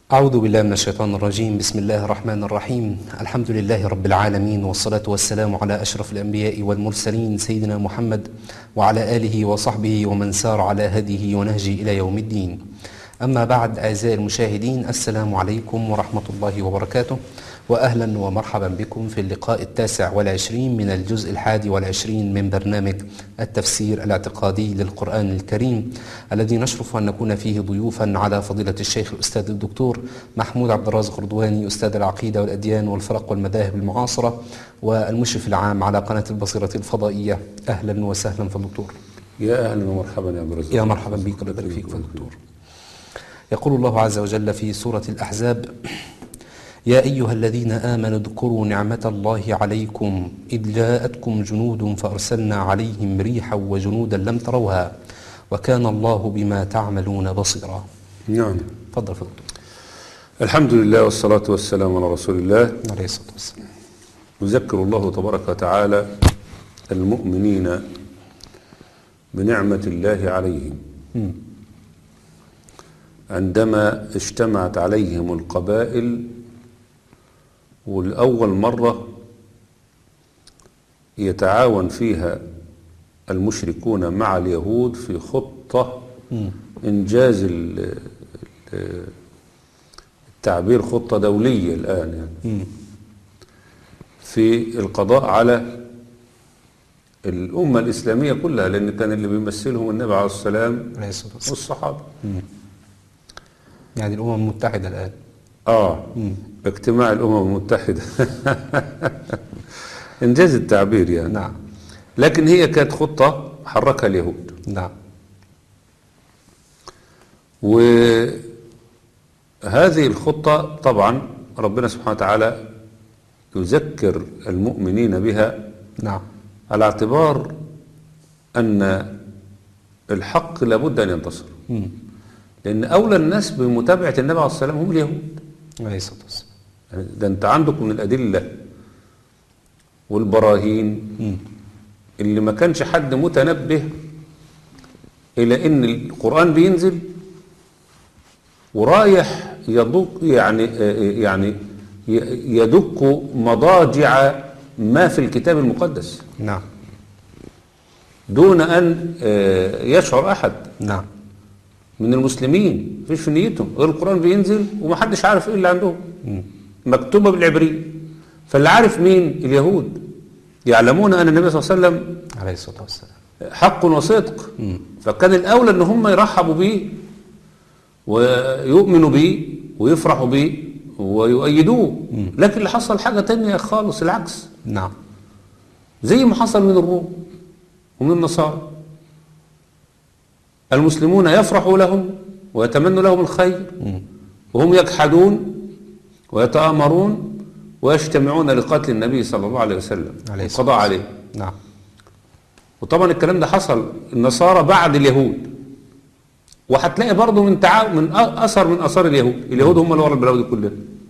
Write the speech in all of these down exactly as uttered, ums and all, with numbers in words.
أعوذ بالله من الشيطان الرجيم. بسم الله الرحمن الرحيم. الحمد لله رب العالمين، والصلاة والسلام على أشرف الأنبياء والمرسلين سيدنا محمد وعلى آله وصحبه ومن سار على هديه ونهجه إلى يوم الدين. أما بعد، أعزائي المشاهدين، السلام عليكم ورحمة الله وبركاته، وأهلا ومرحبا بكم في اللقاء التاسع والعشرين من الجزء الحادي والعشرين من برنامج التفسير الاعتقادي للقرآن الكريم، الذي نشرف أن نكون فيه ضيوفا على فضيلة الشيخ الأستاذ الدكتور محمود عبد الرازق رضواني، أستاذ العقيدة والأديان والفرق والمذاهب المعاصرة والمشرف العام على قناة البصيرة الفضائية. أهلا وسهلا في الدكتور. يا أهلا ومرحبا يا عبد الرزاق. يا مرحبا بك، الله يبارك فيك الدكتور. يقول الله عز وجل في سورة الأحزاب: يا أيها الذين آمنوا اذكروا نعمة الله عليكم إذ جاءتكم جنود فأرسلنا عليهم ريحا وجنودا لم تروها وكان الله بما تعملون بصيرا. نعم. تفضل فضل. الحمد لله والصلاة والسلام على رسول الله عليه الصلاة والسلام. يذكر الله تبارك وتعالى المؤمنين بنعمة الله عليهم م. عندما اجتمعت عليهم القبائل، والأول مرة يتعاون فيها المشركون مع اليهود في خطة م. إنجاز التعبير خطة دولية الآن، يعني م. في القضاء على الأمة الإسلامية كلها، لأن كان اللي بيمثلهم النبي عليه السلام عليه الصلاة والسلام والصحابة. م. يعني الأمم المتحدة الآن. آه م. اجتماع الأمم المتحدة إنجاز التعبير يعني. نعم. لكن هي كانت خطة حركها اليهود. نعم. وهذه الخطة طبعا ربنا سبحانه وتعالى يذكر المؤمنين بها، نعم، على اعتبار أن الحق لابد أن ينتصر، م. لأن أولى الناس بمتابعة النبي عليه السلام هم اليهود. عليه الصلاة والسلام. يعني ده أنت عندك من الأدلة والبراهين م. اللي ما كانش حد متنبه إلى أن القرآن بينزل ورايح يدق يعني يعني يدق مضاجع ما في الكتاب المقدس، نعم، دون أن يشعر أحد نعم، من المسلمين فيش في نيتهم غير القرآن بينزل ومحدش عارف إيه اللي عندهم، م. مكتوبة بالعبرية. فاللي عارف مين؟ اليهود. يعلمون أن النبي صلى الله عليه وسلم عليه الصلاة والسلام حق وصدق، م. فكان الأولى أن هم يرحبوا به ويؤمنوا به ويفرحوا به ويؤيدوه. لكن اللي حصل حاجة تانية خالص، العكس. نعم. زي ما حصل من الروم ومن النصارى، المسلمون يفرحوا لهم ويتمنوا لهم الخير، م. وهم يجحدون ويتآمرون ويجتمعون لقتل النبي صلى الله عليه وسلم والقضاء عليه. نعم. وطبعا الكلام ده حصل النصارى بعد اليهود، وهتلاقي برضه من تعاون من اثر من اثار اليهود. اليهود هم اللي ورا البلاوي دي كلها.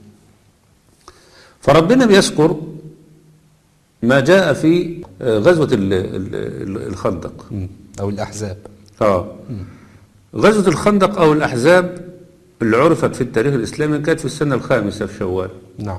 فربنا بيذكر ما جاء في غزوة الخندق او الاحزاب. اه غزوة الخندق او الاحزاب اللي عرفت في التاريخ الاسلامي كانت في السنة الخامسة في شوال. نعم.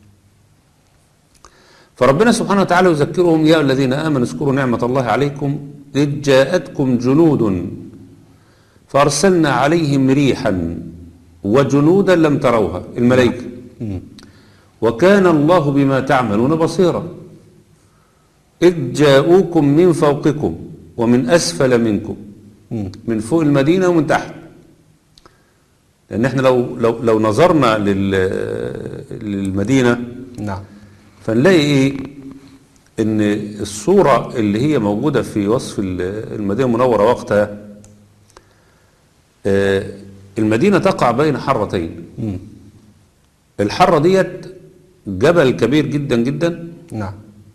فربنا سبحانه وتعالى يذكرهم: يا الذين آمنوا اذكروا نعمة الله عليكم إذ جاءتكم جنود فأرسلنا عليهم ريحا وجنودا لم تروها، الملائكة، وكان الله بما تعملون بصيرا إذ جاءوكم من فوقكم ومن أسفل منكم، من فوق المدينة ومن تحت. لأن احنا لو لو لو نظرنا للمدينة، نعم، فنلاقي ايه؟ ان الصورة اللي هي موجودة في وصف المدينة المنورة وقتها، المدينة تقع بين حرتين. م. الحرة ديت جبل كبير جدا جدا، نعم،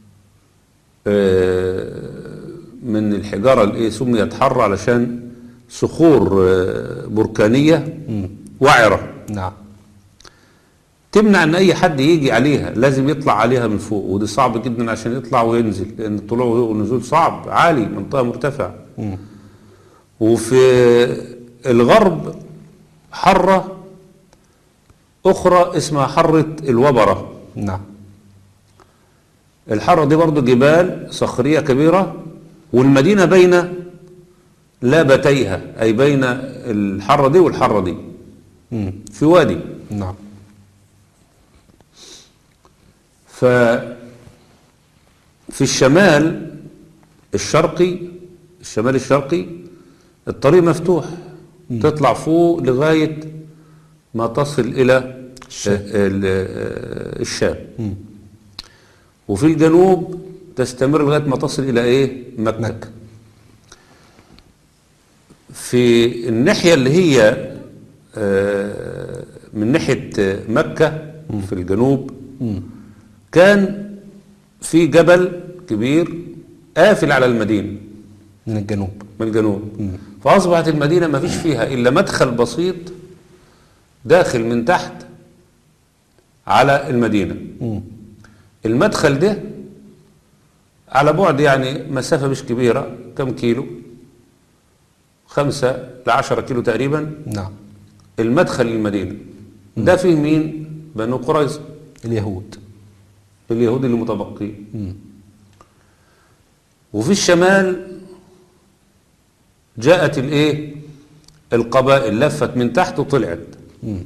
من الحجارة اللي سميت حرة علشان صخور بركانية م. وعرة، نعم، تمنع ان اي حد يجي عليها، لازم يطلع عليها من فوق، ودي صعب جدا عشان يطلع وينزل، لان الطلوع والنزول صعب، عالي، منطقة مرتفعة. م. وفي الغرب حرة أخرى اسمها حرة الوبرة. نعم. الحرة دي برضو جبال صخرية كبيرة، والمدينة بين لابتيها، أي بين الحرة دي والحرة دي مم. في وادي. نعم. ففي الشمال الشرقي الشمال الشرقي الطريق مفتوح، مم. تطلع فوق لغاية ما تصل إلى الشام, الشام. مم. وفي الجنوب تستمر لغاية ما تصل إلى إيه؟ مكة. مكة. في الناحية اللي هي من ناحية مكة مم. في الجنوب مم. كان في جبل كبير قافل على المدينة من الجنوب من الجنوب مم. فأصبحت المدينة ما فيش فيها إلا مدخل بسيط داخل من تحت على المدينة. مم. المدخل ده على بعد يعني مسافة مش كبيرة، كم كيلو؟ خمسة لعشرة كيلو تقريبا. نعم. المدخل للمدينة مم. ده فيه مين؟ بنو قريظة، اليهود اليهود اللي متبقين. وفي الشمال جاءت الايه؟ القبائل لفت من تحت وطلعت. مم.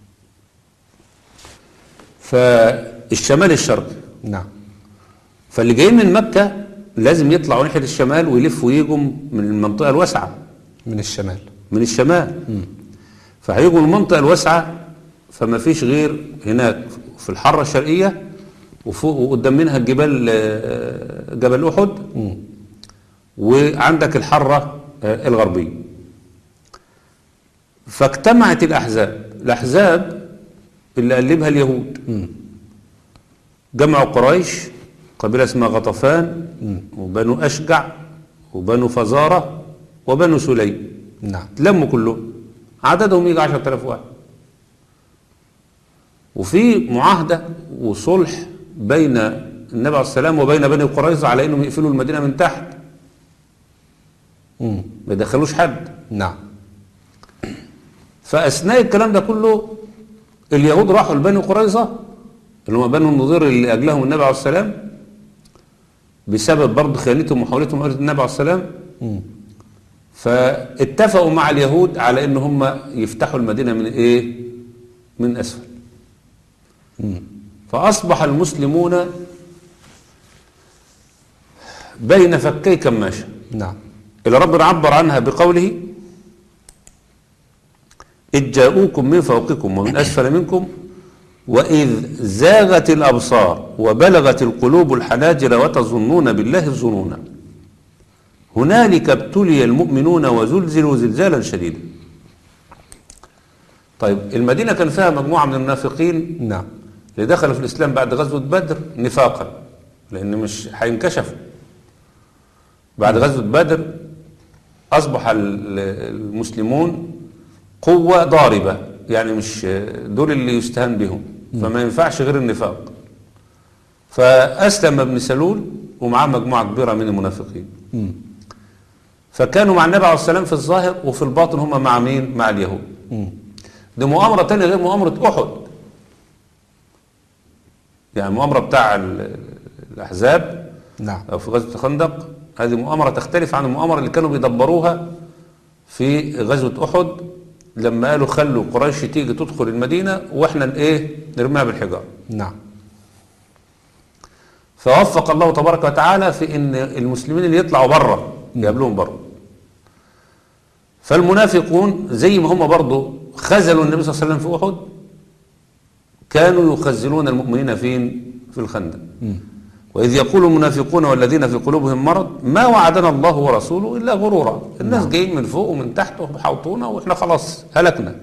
فالشمال الشرقي. نعم. فاللي جايين من مكة لازم يطلعوا ناحية الشمال ويلفوا ويجوا من المنطقة الواسعة. من الشمال. من الشمال. مم. فهيجوا من المنطقة الواسعة، فما فيش غير هناك في الحرة الشرقية وفوق وقدام منها الجبال جبل أحد. مم. وعندك الحرة الغربية. فاجتمعت الأحزاب الأحزاب اللي قلبها اليهود. مم. جمعوا قريش، قبيلة اسمها غطفان، مم. وبنو أشجع وبنو فزارة وبنو سليم. نعم. لموا كلهم، عددهم يجي عشرة آلاف واحد. وفي معاهدة وصلح بين النبي عليه السلام وبين بني قريظة على انهم يقفلوا المدينة من تحت. مم. ما يدخلوش حد. نعم. فأثناء الكلام ده كله اليهود راحوا لبني قريظة اللي هم بنو النضير اللي أجلهم النبي عليه السلام بسبب برضه خيانتهم ومحاولتهم مؤاخذة النبي عليه السلام. مم. فاتفقوا مع اليهود على ان هم يفتحوا المدينة من ايه؟ من اسفل. مم. فاصبح المسلمون بين فكي كماشة. نعم. اللي ربنا عبر عنها بقوله إذ جاءوكم من فوقكم ومن أسفل منكم وإذ زاغت الأبصار وبلغت القلوب الحناجر وتظنون بالله الظنون هنالك ابتلي المؤمنون وزلزلوا زلزالا شديدا. طيب المدينة كان فيها مجموعة من المنافقين. نعم. اللي دخلوا في الإسلام بعد غزوة بدر نفاقا، لأن مش هينكشفوا. بعد غزوة بدر أصبح المسلمون قوة ضاربة، يعني مش دول اللي يستهان بهم، فما ينفعش غير النفاق. فأسلم ابن سلول ومعاه مجموعة كبيرة من المنافقين. م. فكانوا مع النبي عليه السلام في الظاهر، وفي الباطن هم مع مين؟ مع اليهود. م. دي مؤامرة تانية غير مؤامرة أحد. يعني المؤامرة بتاع الأحزاب. نعم. أو في غزوة الخندق، هذه مؤامرة تختلف عن المؤامرة اللي كانوا بيدبروها في غزوة أحد لما قالوا خلوا قريش تيجي تدخل المدينة واحنا ايه نرميها بالحجارة. نعم. فوفق الله تبارك وتعالى في ان المسلمين اللي يطلعوا بره يقابلوهم بره. فالمنافقون زي ما هم برضو خذلوا النبي صلى الله عليه وسلم في أحد كانوا يخذلون المؤمنين فين؟ في الخندق. م. وإذ يقول المنافقون والذين في قلوبهم مرض ما وعدنا الله ورسوله إلا غرورا. الناس جايين من فوق ومن تحت وبيحوطونا وإحنا خلاص هلكنا.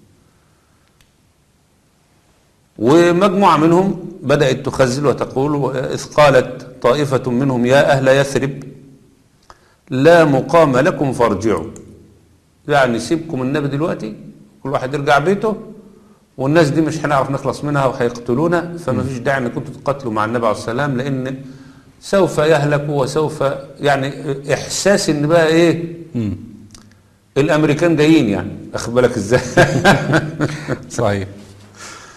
ومجموعة منهم بدأت تخزل وتقول إذ قالت طائفة منهم يا أهل يثرب لا مقام لكم فارجعوا. يعني سيبكم النبي دلوقتي كل واحد يرجع بيته، والناس دي مش هنعرف نخلص منها وهيقتلونا، فما فيش داعي انكم تقاتلوا مع النبي عليه السلام لان سوف يهلكوا وسوف يعني احساس ان بقى ايه مم. الامريكان جايين، يعني اخد بالك ازاي. صحيح.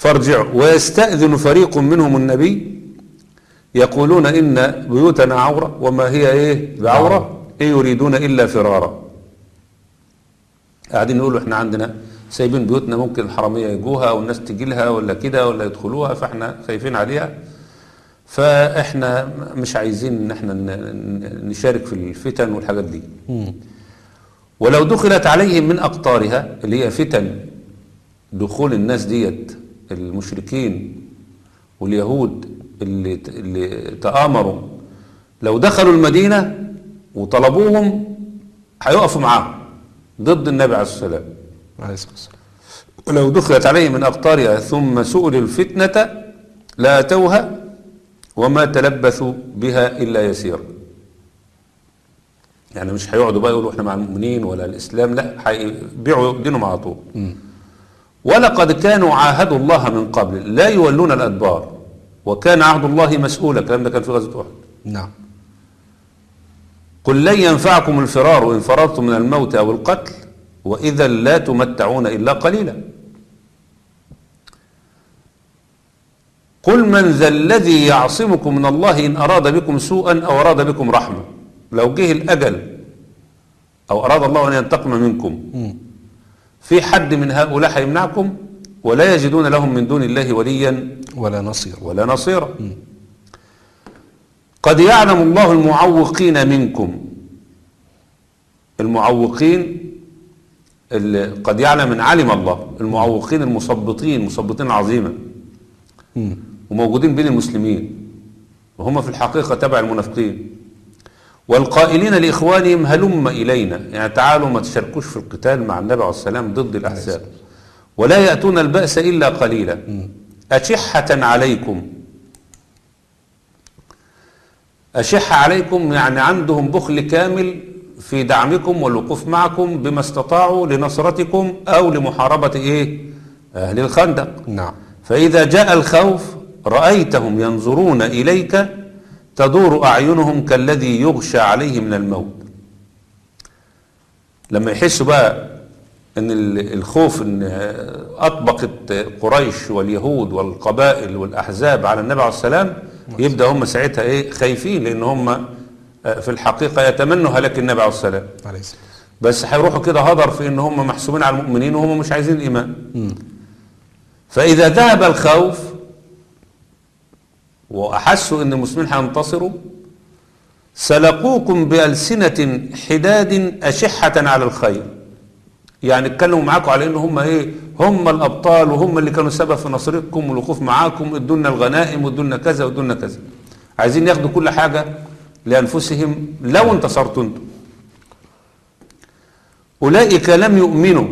فارجعوا. ويستأذن فريق منهم النبي يقولون إن بيوتنا عورة وما هي إيه بعورة إيه يريدون إلا فرارا. قاعدين يقولوا إحنا عندنا سايبين بيوتنا ممكن الحرامية يجوها أو الناس تجي لها ولا كده ولا يدخلوها فإحنا خايفين عليها، فإحنا مش عايزين إن إحنا نشارك في الفتن والحاجات دي. مم. ولو دخلت عليهم من أقطارها اللي هي فتن دخول الناس ديت المشركين واليهود اللي اللي تآمروا، لو دخلوا المدينة وطلبوهم هيقفوا معاهم ضد النبي عليه الصلاة والسلام. عليه الصلاة والسلام. ولو دخلت عليهم من أقطارها ثم سئلوا الفتنة لأتوها وما تلبثوا بها إلا يسيرا. يعني مش هيقعدوا بقى يقولوا احنا مع المؤمنين ولا الإسلام، لا هيبيعوا دينهم على طول. ولقد كانوا عاهدوا الله من قبل لا يولون الأدبار وكان عهد الله مسؤولا. الكلام ده كان في غزوة أحد. نعم. قل لن ينفعكم الفرار إن فررتم من الموت أو القتل وإذا لا تمتعون إلا قليلا. قل من ذا الذي يعصمكم من الله إن أراد بكم سوءا أو أراد بكم رحمة. لو جه الأجل أو أراد الله أن ينتقم منكم في حد من هؤلاء هيمنعكم؟ ولا يجدون لهم من دون الله وليا ولا نصير ولا نصيرا. قد يعلم الله المعوقين منكم. المعوقين اللي قد يعلم من علم الله المعوقين المثبطين مثبطين عظيما وموجودين بين المسلمين وهم في الحقيقة تبع المنافقين. والقائلين لإخوانهم هلم إلينا، يعني تعالوا ما تشاركوش في القتال مع النبي عليه الصلاة والسلام ضد الأحزاب. ولا يأتون البأس إلا قليلا أشحة عليكم. أشحة عليكم يعني عندهم بخل كامل في دعمكم والوقوف معكم بما استطاعوا لنصرتكم أو لمحاربة إيه أهل الخندق. نعم. فإذا جاء الخوف رأيتهم ينظرون إليك تدور أعينهم كالذي يغشى عليه من الموت. لما يحسوا بقى ان الخوف ان اطبقت قريش واليهود والقبائل والاحزاب على النبي عليه السلام يبدا هم ساعتها ايه خايفين، لان هم في الحقيقه يتمنوا هلاك النبي عليه السلام بس هيروحوا كده هدر في ان هم محسوبين على المؤمنين وهم مش عايزين الايمان. فاذا ذهب الخوف واحسوا ان المسلمين هينتصروا سلقوكم بألسنة حداد أشحة على الخير. يعني اتكلموا معاكم على ان هم ايه هم الابطال وهم اللي كانوا سبب في نصرتكم والوقوف معاكم، ادونا الغنائم وادونا كذا وادونا كذا. عايزين ياخدوا كل حاجه لانفسهم لو انتصرتوا انتم. اولئك لم يؤمنوا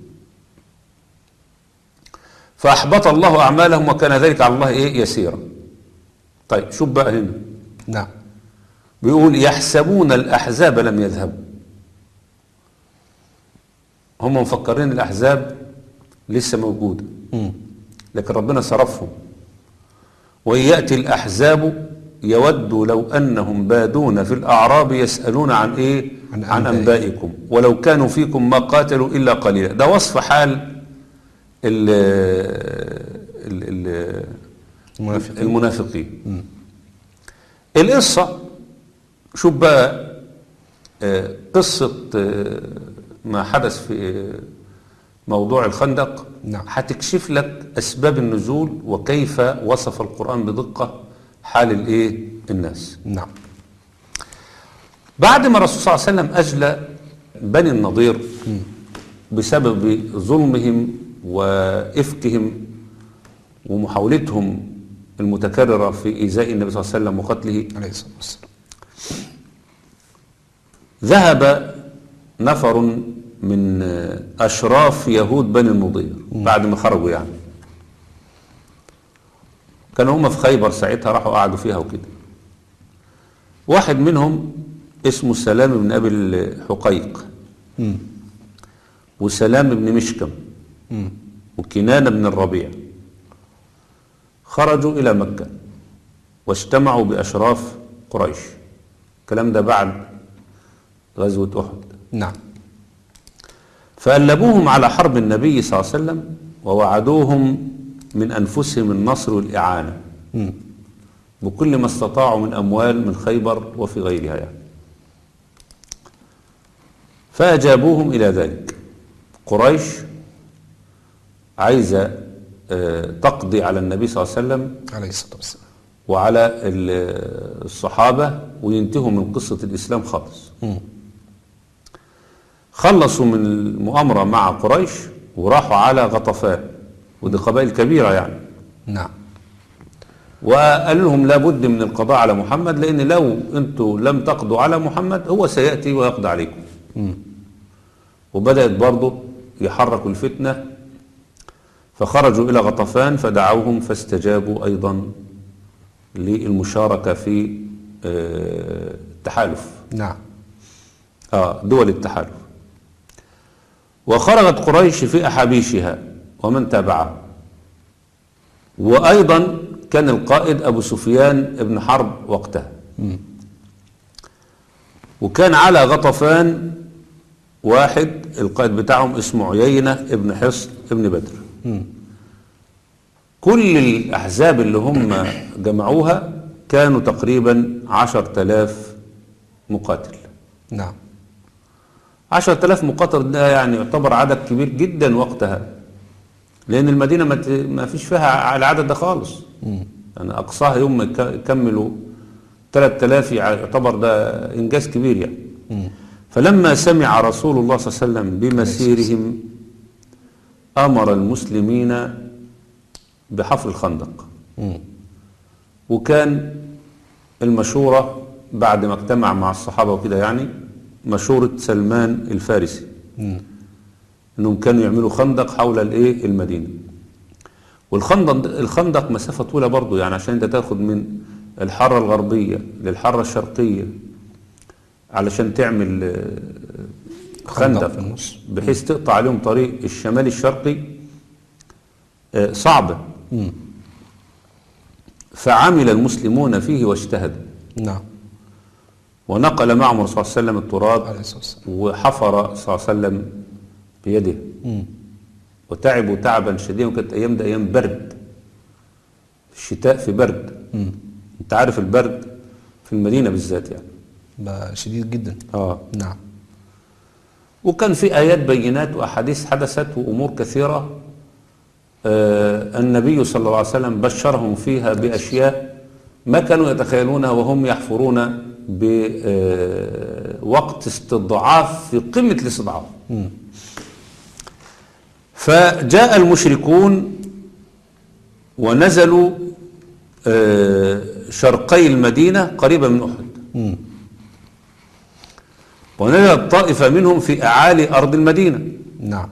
فاحبط الله اعمالهم وكان ذلك على الله ايه يسيرا. طيب شوف بقى هنا. نعم. بيقول يحسبون الاحزاب لم يذهبوا. هم مفكرين الأحزاب لسه موجودة لكن ربنا صرفهم. وإن يأتي الأحزاب يودوا لو أنهم بادون في الأعراب يسألون عن إيه عن, عن أنبائكم ولو كانوا فيكم ما قاتلوا إلا قليلا. ده وصف حال ال ال ال المنافقين, المنافقين. القصة شوف بقى قصة ما حدث في موضوع الخندق. نعم. هتكشف لك أسباب النزول وكيف وصف القرآن بدقة حال الإيه الناس. نعم. بعد ما الرسول صلى الله عليه وسلم أجلى بني النضير بسبب ظلمهم وإفكهم ومحاولتهم المتكررة في إيذاء النبي صلى الله عليه وسلم وقتله عليه الصلاة والسلام، ذهب نفر من أشراف يهود بني النضير بعد ما خرجوا، يعني كانوا هم في خيبر ساعتها، راحوا قعدوا فيها وكده. واحد منهم اسمه سلام بن أبي الحقيق وسلام بن مشكم وكنان بن الربيع خرجوا إلى مكة واجتمعوا بأشراف قريش. الكلام ده بعد غزوة أحد. نعم. فألبوهم على حرب النبي صلى الله عليه وسلم ووعدوهم من أنفسهم النصر والإعانة مم. بكل ما استطاعوا من أموال من خيبر وفي غيرها يعني. فأجابوهم إلى ذلك. قريش عايزة آه، تقضي على النبي صلى الله عليه وسلم عليه الصلاة والسلام. وعلى ال- الصحابة وينتهوا من قصة الإسلام خالص. مم. خلصوا من المؤامرة مع قريش وراحوا على غطفان، ودي قبائل كبيرة يعني، نعم. وقال لهم لابد من القضاء على محمد، لأن لو أنتوا لم تقضوا على محمد هو سيأتي ويقضي عليكم. مم. وبدأت برضه يحركوا الفتنة، فخرجوا إلى غطفان فدعوهم فاستجابوا أيضا للمشاركة في آه، التحالف، نعم. آه دول التحالف. وخرجت قريش في أحابيشها ومن تابعها، وأيضا كان القائد أبو سفيان ابن حرب وقتها. مم. وكان على غطفان واحد القائد بتاعهم اسمه عيينة ابن حصن ابن بدر. مم. كل الأحزاب اللي هم جمعوها كانوا تقريبا عشر تلاف مقاتل. نعم. عشر تلاف مقاتل ده يعني يعتبر عدد كبير جدا وقتها، لأن المدينة ما ت- ما فيش فيها على العدد ده خالص. مم. يعني أقصاها يوم ما يك- يكملوا ثلاثة آلاف يعتبر ده إنجاز كبير يعني. مم. فلما سمع رسول الله صلى الله عليه وسلم بمسيرهم أمر المسلمين بحفر الخندق. مم. وكان المشورة بعد ما اجتمع مع الصحابة وكده يعني مشورة سلمان الفارسي مم. انهم كانوا يعملوا خندق حول الايه المدينة. والخندق الخندق مسافة طويلة برضو يعني، عشان انت تاخد من الحارة الغربية للحارة الشرقية علشان تعمل آه، خندق خندق في النص. بحيث تقطع عليهم طريق الشمالي الشرقي آه، صعبة. مم. فعمل المسلمون فيه واجتهدوا، نعم. ونقل معهم الرسول صلى الله عليه وسلم التراب عليه الصلاة والسلام. وحفر صلى الله عليه وسلم بيده، مم. وتعبوا تعبا شديدا. وكانت ايام ده ايام برد، في الشتاء في برد. مم. انت عارف البرد في المدينة بالذات يعني. بقى شديد جدا. اه نعم. وكان في ايات بينات واحاديث حدثت وامور كثيرة آه النبي صلى الله عليه وسلم بشرهم فيها باشياء ما كانوا يتخيلونها وهم يحفرون بوقت استضعاف في قمة الاستضعاف. مم. فجاء المشركون ونزلوا آه، شرقي المدينة قريبة من أحد، مم. ونزلت طائفة منهم في أعالي أرض المدينة. نعم.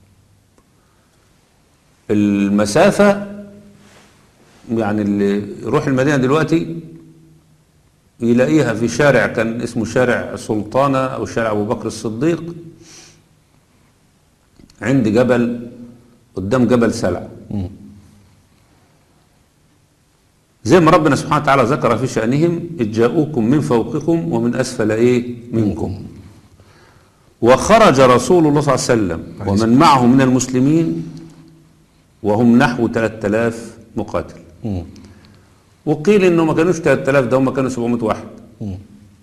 المسافة يعني اللي يروح المدينة دلوقتي يلاقيها في شارع كان اسمه شارع سلطانة أو شارع أبو بكر الصديق عند جبل قدام جبل سلع، مم. زي ما ربنا سبحانه وتعالى ذكر في شأنهم إذ جاءوكم من فوقكم ومن أسفل إيه منكم. وخرج رسول الله صلى الله عليه وسلم ومن معه من المسلمين وهم نحو ثلاثة آلاف مقاتل. مم. وقيل إنه ما كانوش ثلاثة آلاف، ده هم كانوا سبعمائة واحد. مم.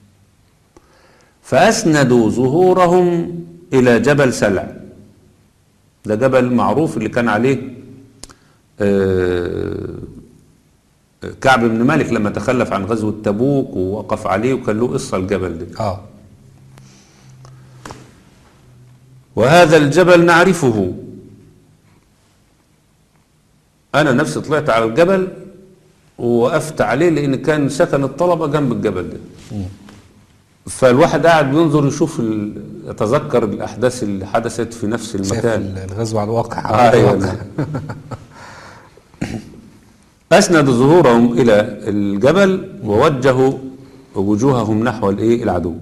فأسندوا ظهورهم إلى جبل سلع، ده جبل معروف اللي كان عليه آه كعب بن مالك لما تخلف عن غزوة تبوك ووقف عليه وكان له قصة الجبل ده. اه. وهذا الجبل نعرفه، أنا نفسي طلعت على الجبل ووقفت عليه لأن كان سكن الطلبة جنب الجبل ده. مم. فالواحد قاعد بينظر يشوف ال... يتذكر الأحداث اللي حدثت في نفس شايف المكان. الغزو على الواقع. آه على أيوة. الواقع. أسند ظهورهم إلى الجبل ووجهوا وجوههم نحو الايه العدو.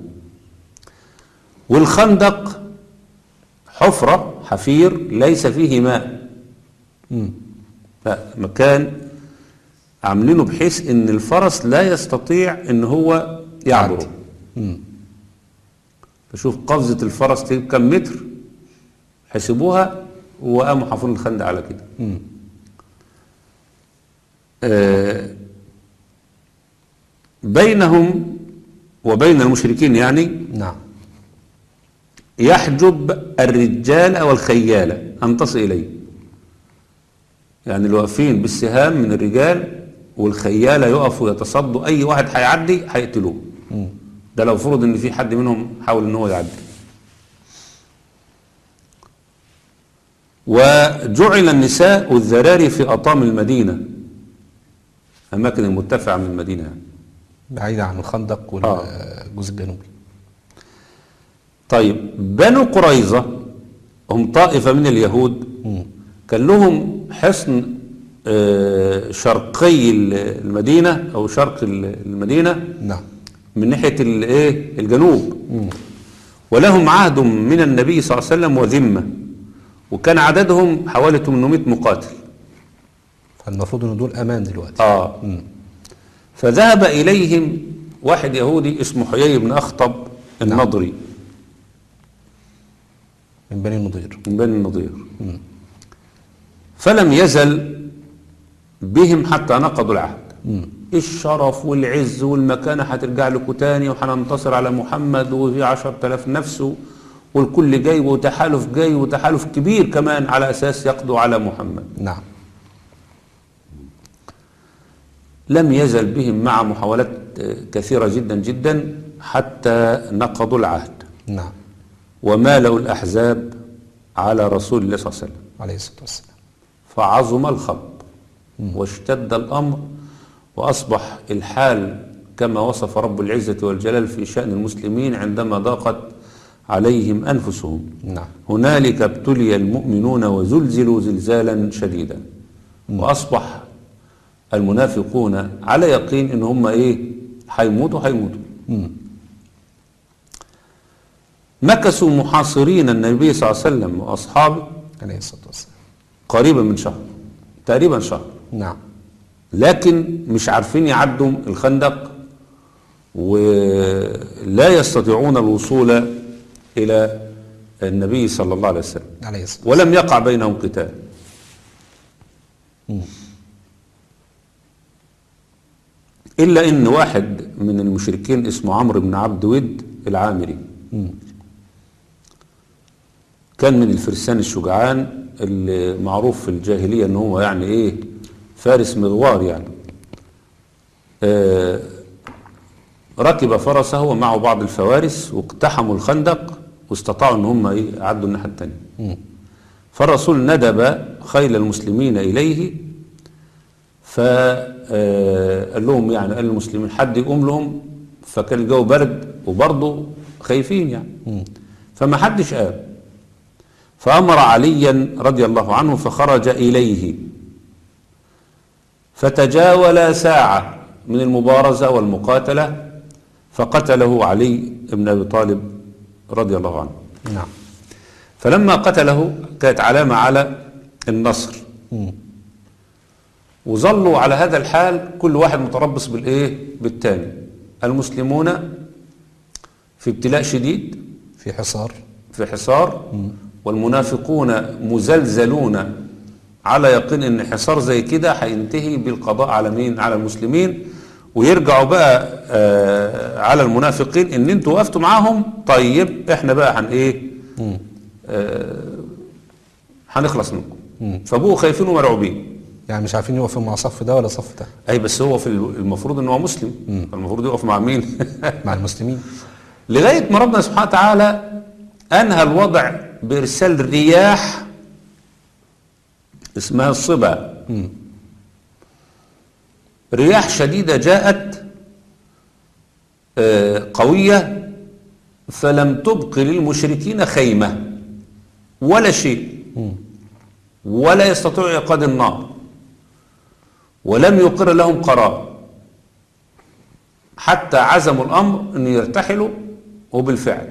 والخندق حفرة حفير ليس فيه ماء، مم. لا مكان عاملينه بحيث ان الفرس لا يستطيع ان هو يعبره. مم. فشوف قفزة الفرس دي كم متر، حسبوها وقاموا حافرين الخندق على كده. مم. آه بينهم وبين المشركين يعني نعم. يحجب الرجال والخيال أن تصل إليه، يعني اللي واقفين بالسهام من الرجال والخيالة يقفوا يتصدوا أي واحد هيعدي هيقتلوه. ده لو فرض إن في حد منهم حاول إن هو يعدي. وجعل النساء والذراري في أطام المدينة، أماكن المرتفعة من المدينة يعني. بعيدة عن الخندق والجزء الجنوبي. طيب بنو قريظة هم طائفة من اليهود مم. كان لهم حصن آه شرقي المدينة أو شرق المدينة نعم. من ناحية الايه الجنوب. مم. ولهم عهد من النبي صلى الله عليه وسلم وذمة، وكان عددهم حوالي ثمانمائة مقاتل. فالمفروض ان دول امان دلوقتي. اه مم. فذهب إليهم واحد يهودي اسمه حيي بن أخطب النضري من بني النضير. من بني النضير. فلم يزل بهم حتى نقضوا العهد. مم. الشرف والعز والمكانة هترجع لكم تاني وهننتصر على محمد وفي عشرة آلاف نفس والكل جاي وتحالف جاي وتحالف كبير كمان على أساس يقضوا على محمد. نعم. لم يزل بهم مع محاولات كثيرة جدا جدا حتى نقضوا العهد. نعم. ومالوا الأحزاب على رسول الله صلى الله عليه وسلم عليه الصلاة والسلام. فعظم الخط واشتد الأمر، وأصبح الحال كما وصف رب العزة والجلال في شأن المسلمين عندما ضاقت عليهم أنفسهم. نعم. هنالك ابتلي المؤمنون وزلزلوا زلزالا شديدا. وأصبح المنافقون على يقين إن هم إيه هيموتوا هيموتوا. مكثوا محاصرين النبي صلى الله عليه وسلم وأصحابه عليه الصلاة والسلام قريبا من شهر، تقريبا شهر. نعم. لكن مش عارفين يعدوا الخندق ولا يستطيعون الوصول إلى النبي صلى الله عليه وسلم عليه الصلاة والسلام. ولم يقع بينهم قتال. إلا إن واحد من المشركين اسمه عمرو بن عبد ود العامري مم. كان من الفرسان الشجعان اللي معروف في الجاهلية إن هو يعني إيه فارس مغوار يعني. آه ركب فرسه ومعه بعض الفوارس واقتحموا الخندق واستطاعوا إن هم إيه يعدوا الناحية التانية. فالرسول ندب خيل المسلمين إليه فقال لهم يعني قال للمسلمين حد يقوم لهم، فكان الجو برد وبرضه خايفين يعني. فما حدش قام، فأمر عليا رضي الله عنه فخرج إليه فتجاول ساعة من المبارزة والمقاتلة فقتله علي بن أبي طالب رضي الله عنه. نعم. فلما قتله كانت علامة على النصر. مم. وظلوا على هذا الحال كل واحد متربص بالإيه بالتاني. المسلمون في ابتلاء شديد في حصار في حصار والمنافقون مزلزلون على يقين ان حصار زي كده هينتهي بالقضاء على مين؟ على المسلمين، ويرجعوا بقى آه على المنافقين ان انتوا وقفتوا معاهم، طيب احنا بقى هن ايه آه هنخلص منكم. فبقوا خايفين ومرعوبين، يعني مش عارفين يقفوا مع صف ده ولا صف ده. اي بس هو في المفروض ان هو مسلم، فالمفروض يقف مع مين؟ مع المسلمين. لغاية ما ربنا سبحانه وتعالى أنهى الوضع بإرسال رياح اسمها الصبا. رياح شديدة جاءت قوية فلم تبق للمشركين خيمة ولا شيء، ولا يستطيعوا إيقاد النار، ولم يقر لهم قرار حتى عزموا الأمر أن يرتحلوا. وبالفعل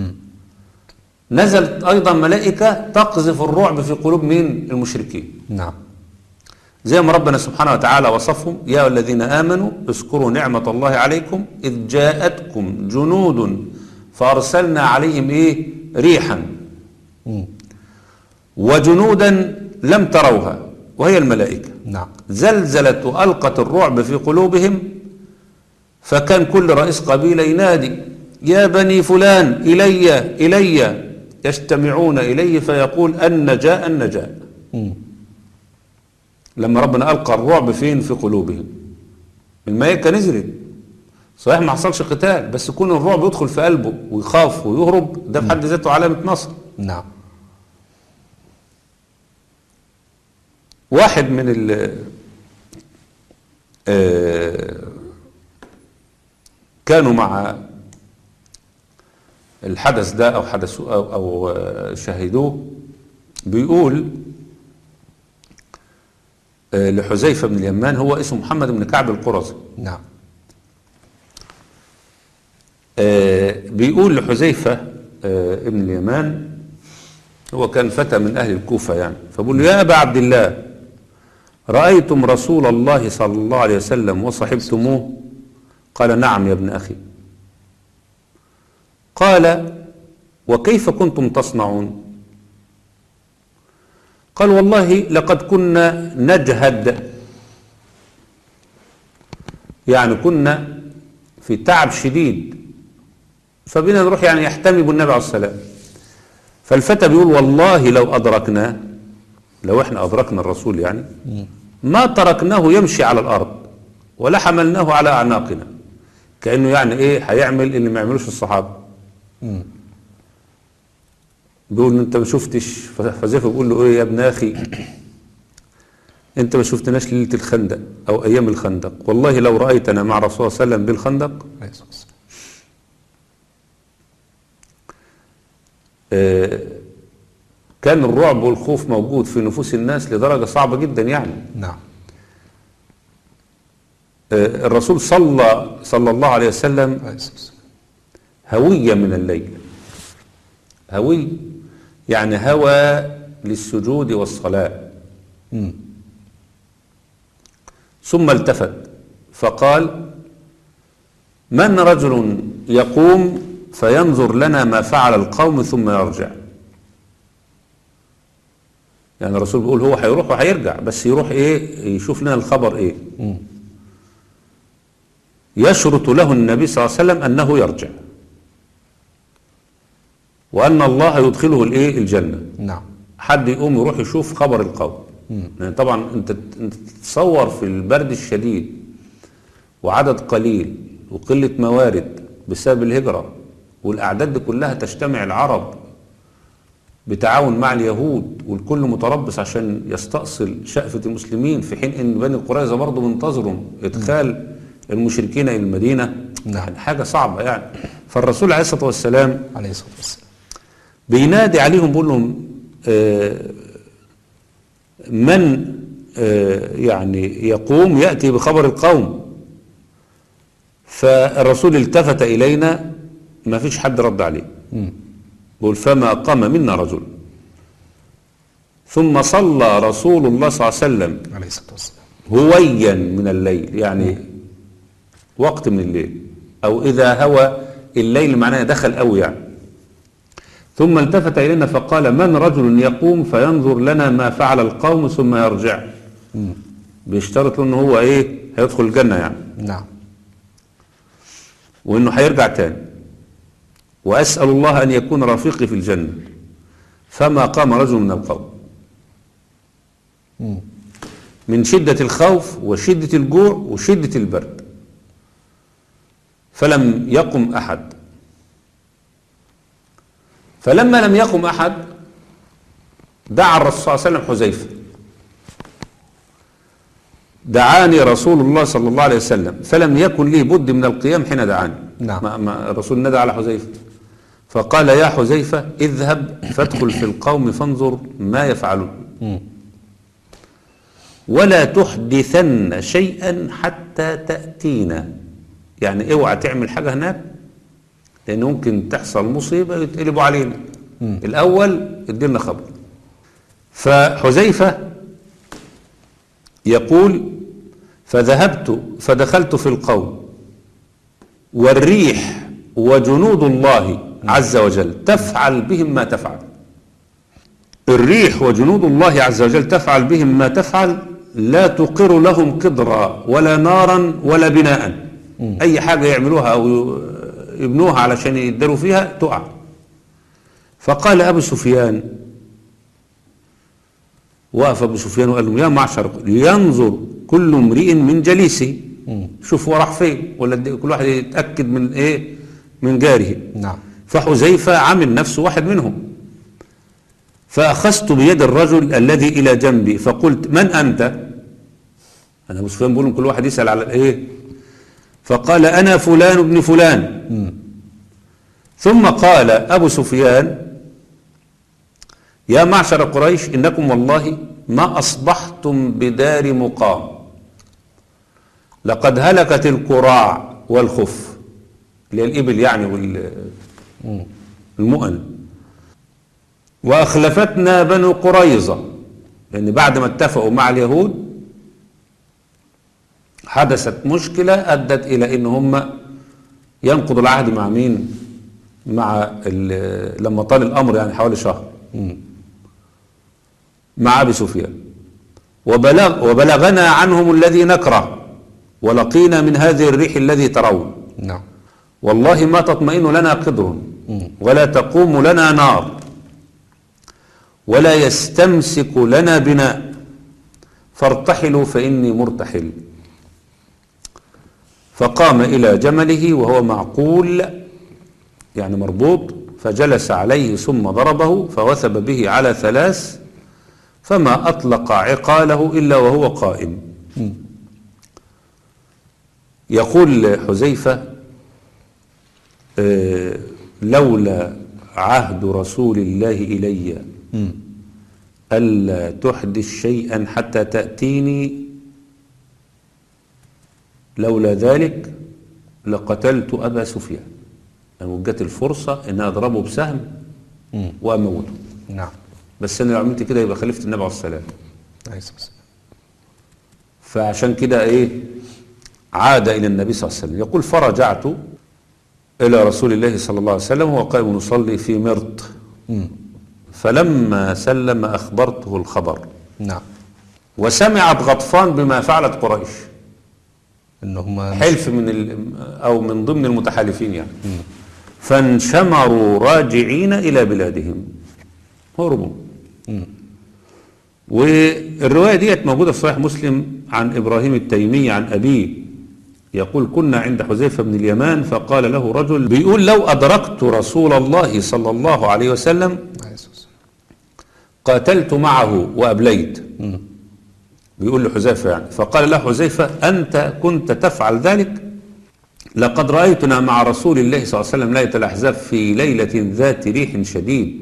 نزلت أيضا ملائكة تقذف الرعب في قلوب مين؟ المشركين. نعم. زي ما ربنا سبحانه وتعالى وصفهم: يا الذين آمنوا اذكروا نعمة الله عليكم إذ جاءتكم جنود فأرسلنا عليهم إيه؟ ريحا مم. وجنودا لم تروها وهي الملائكة. نعم. زلزلت وألقت الرعب في قلوبهم، فكان كل رئيس قبيلة ينادي يا بني فلان إلي إلي، يجتمعون إليه فيقول النجاء النجاء. مم. لما ربنا ألقى الرعب فين؟ في قلوبهم. الملائكة نزلت صحيح ما حصلش قتال، بس كون الرعب يدخل في قلبه ويخاف ويهرب ده في حد ذاته علامة نصر. نعم. واحد من ال آه كانوا مع الحدث ده أو حدثوا أو, أو آه شهدوه، بيقول آه لحذيفة بن اليمان، هو اسمه محمد بن كعب القرظي. نعم. آه بيقول لحذيفة آه ابن اليمان، هو كان فتى من أهل الكوفة يعني، فبقول له يا أبا عبد الله رأيتم رسول الله صلى الله عليه وسلم وصحبتموه؟ قال نعم يا ابن أخي. قال وكيف كنتم تصنعون؟ قال والله لقد كنا نجهد، يعني كنا في تعب شديد، فبنا نروح يعني يحتمي بالنبي عليه السلام. فالفتى بيقول والله لو أدركنا، لو احنا أدركنا الرسول يعني ما تركناه يمشي على الأرض ولا حملناه على أعناقنا. كأنه يعني ايه هيعمل اللي ما يعملوش الصحابة. مم. بيقول انت ما شفتش، فزيفة بيقول له ايه يا ابن اخي انت ما شفتناش ليلة الخندق او ايام الخندق، والله لو رأيتنا مع رسول الله صلى الله عليه وسلم بالخندق آه كان الرعب والخوف موجود في نفوس الناس لدرجة صعبة جدا يعني. نعم. آه الرسول صلى صلى الله عليه وسلم هوية من الليل، هوي يعني هوى للسجود والصلاة. مم. ثم التفت فقال من رجل يقوم فينظر لنا ما فعل القوم ثم يرجع. يعني الرسول بيقول هو هيروح وهيرجع، بس يروح ايه يشوف لنا الخبر ايه. مم. يشرط له النبي صلى الله عليه وسلم انه يرجع وان الله يدخله الايه الجنة. نعم. حد يقوم يروح يشوف خبر القوم. يعني طبعا انت انت تتصور في البرد الشديد وعدد قليل وقلة موارد بسبب الهجرة، والاعداد دي كلها تجتمع العرب بتعاون مع اليهود، والكل متربص عشان يستأصل شأفة المسلمين، في حين ان بني قريظة برضه منتظرهم ادخال المشركين الى المدينة. نعم. حاجة صعبة يعني. فالرسول عليه الصلاة والسلام عليه الصلاة والسلام بينادي عليهم بيقول لهم آه من آه يعني يقوم يأتي بخبر القوم. فالرسول التفت إلينا ما فيش حد رد عليه. بيقول فما قام منا رجل. ثم صلى رسول الله صلى الله عليه وسلم عليه الصلاة والسلام هويا من الليل، يعني مم. وقت من الليل، أو إذا هوى الليل معناه دخل قوي يعني. ثم التفت إلينا فقال من رجل يقوم فينظر لنا ما فعل القوم ثم يرجع. مم. بيشترط له انه هو ايه هيدخل الجنة يعني. نعم. وانه هيرجع تاني. واسأل الله ان يكون رفيقي في الجنة. فما قام رجل من القوم. مم. من شدة الخوف وشدة الجوع وشدة البرد. فلم يقم احد. فلما لم يقم أحد دعا الرسول صلى الله عليه وسلم حذيفة. دعاني رسول الله صلى الله عليه وسلم فلم يكن لي بد من القيام حين دعاني. نعم. ما ما الرسول ندى على حذيفة فقال يا حذيفة اذهب فادخل في القوم فانظر ما يفعلون ولا تحدثن شيئا حتى تأتينا. يعني اوعى تعمل حاجة هناك لأن ممكن تحصل مصيبة يتقلبوا علينا. مم. الأول ادينا خبر. فحذيفة يقول فذهبت فدخلت في القوم والريح وجنود الله عز وجل تفعل بهم ما تفعل. الريح وجنود الله عز وجل تفعل بهم ما تفعل، لا تقر لهم قدرا ولا نارا ولا بناء. م. أي حاجة يعملوها أو يبنوها علشان يقدروا فيها تقع. فقال أبو سفيان، وقف أبو سفيان وقال لهم يا معشر لينظر كل امرئ من جليسه، شوف هو راح فين، ولا كل واحد يتأكد من إيه من جاره. نعم. فحذيفة عمل نفسه واحد منهم، فأخذت بيد الرجل الذي إلى جنبي فقلت من أنت؟ أنا أبو سفيان بقول كل واحد يسأل على إيه، فقال أنا فلان ابن فلان. م. ثم قال أبو سفيان يا معشر قريش إنكم والله ما أصبحتم بدار مقام، لقد هلكت الكراع والخف اللي هي الإبل يعني والمؤن، وأخلفتنا بنو قريظة، لأن بعد ما اتفقوا مع اليهود حدثت مشكلة أدت إلى إن هم ينقضوا العهد مع مين؟ مع لما طال الأمر يعني حوالي شهر مع أبي سفيان، وبلغ وبلغنا عنهم الذي نكره، ولقينا من هذه الريح الذي ترون. نعم. والله ما تطمئن لنا قدر ولا تقوم لنا نار ولا يستمسك لنا بناء، فارتحلوا فإني مرتحل. فقام إلى جمله وهو معقول يعني مربوط، فجلس عليه ثم ضربه فوثب به على ثلاث، فما أطلق عقاله إلا وهو قائم. م. يقول حذيفة آه لولا عهد رسول الله إلي م. ألا تحدث شيئا حتى تأتيني، لولا ذلك لقتلت أبا سفيان. يعني وجدت الفرصة أن أضربه بسهم وأموته. نعم. بس أنا لو عملت كده يبقى خلفت النبي عليه الصلاة والسلام. فعشان كده إيه عاد إلى النبي صلى الله عليه وسلم. يقول فرجعت إلى رسول الله صلى الله عليه وسلم وهو قائم يصلي في مرط. م. فلما سلم أخبرته الخبر. نعم. وسمعت غطفان بما فعلت قريش، إنهم حلف من أو من ضمن المتحالفين يعني. م. فانشمروا راجعين إلى بلادهم، هربوا. والرواية ديت موجودة في صحيح مسلم عن إبراهيم التيمي عن أبيه، يقول كنا عند حذيفة بن اليمان فقال له رجل بيقول لو أدركت رسول الله صلى الله عليه وسلم قاتلت معه وأبليت. بيقول له حذيفة يعني، فقال له حذيفة أنت كنت تفعل ذلك؟ لقد رأيتنا مع رسول الله صلى الله عليه وسلم ليلة الأحزاب في ليلة ذات ريح شديد.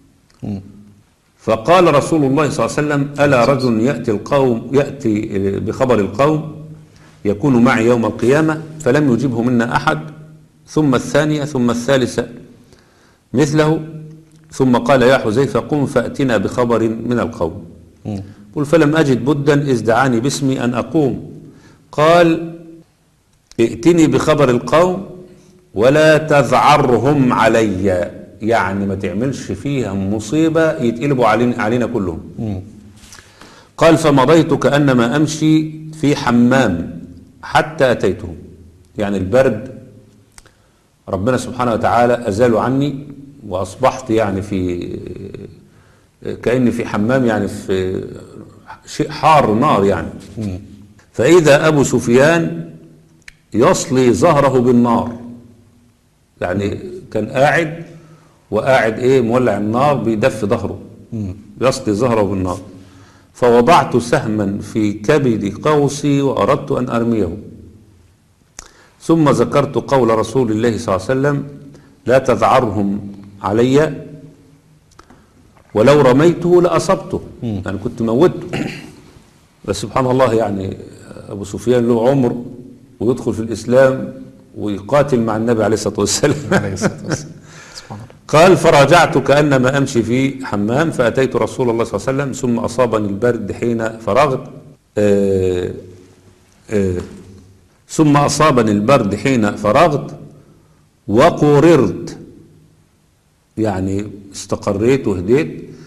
فقال رسول الله صلى الله عليه وسلم ألا رجل يأتي القوم يأتي بخبر القوم يكون معي يوم القيامة، فلم يجبه منا أحد، ثم الثانية ثم الثالثة مثله، ثم قال يا حذيفة قم فأتنا بخبر من القوم. قل فلم أجد بدا إذ دعاني باسمي أن أقوم، قال ائتني بخبر القوم ولا تذعرهم علي، يعني ما تعملش فيها مصيبة يتقلبوا علينا, علينا كلهم. م. قال فمضيت كأنما أمشي في حمام حتى أتيتهم، يعني البرد ربنا سبحانه وتعالى أزاله عني وأصبحت يعني في كأني في حمام، يعني في شيء حار نار يعني. م. فإذا أبو سفيان يصلي ظهره بالنار، يعني كان قاعد وقاعد ايه مولع النار بيدف ظهره يصلي ظهره بالنار. فوضعت سهما في كبد قوسي وأردت أن أرميه، ثم ذكرت قول رسول الله صلى الله عليه وسلم لا تذعرهم علي، ولو رميته لأصبته، يعني كنت موته. بس سبحان الله يعني أبو سفيان له عمر ويدخل في الإسلام ويقاتل مع النبي عليه الصلاة والسلام. عليه الصلاة والسلام. قال فرجعت كأنما أمشي في حمام فأتيت رسول الله صلى الله عليه وسلم ثم أصابني البرد حين فرغت آآ آآ ثم أصابني البرد حين فرغت وقررت، يعني استقريت وهديت،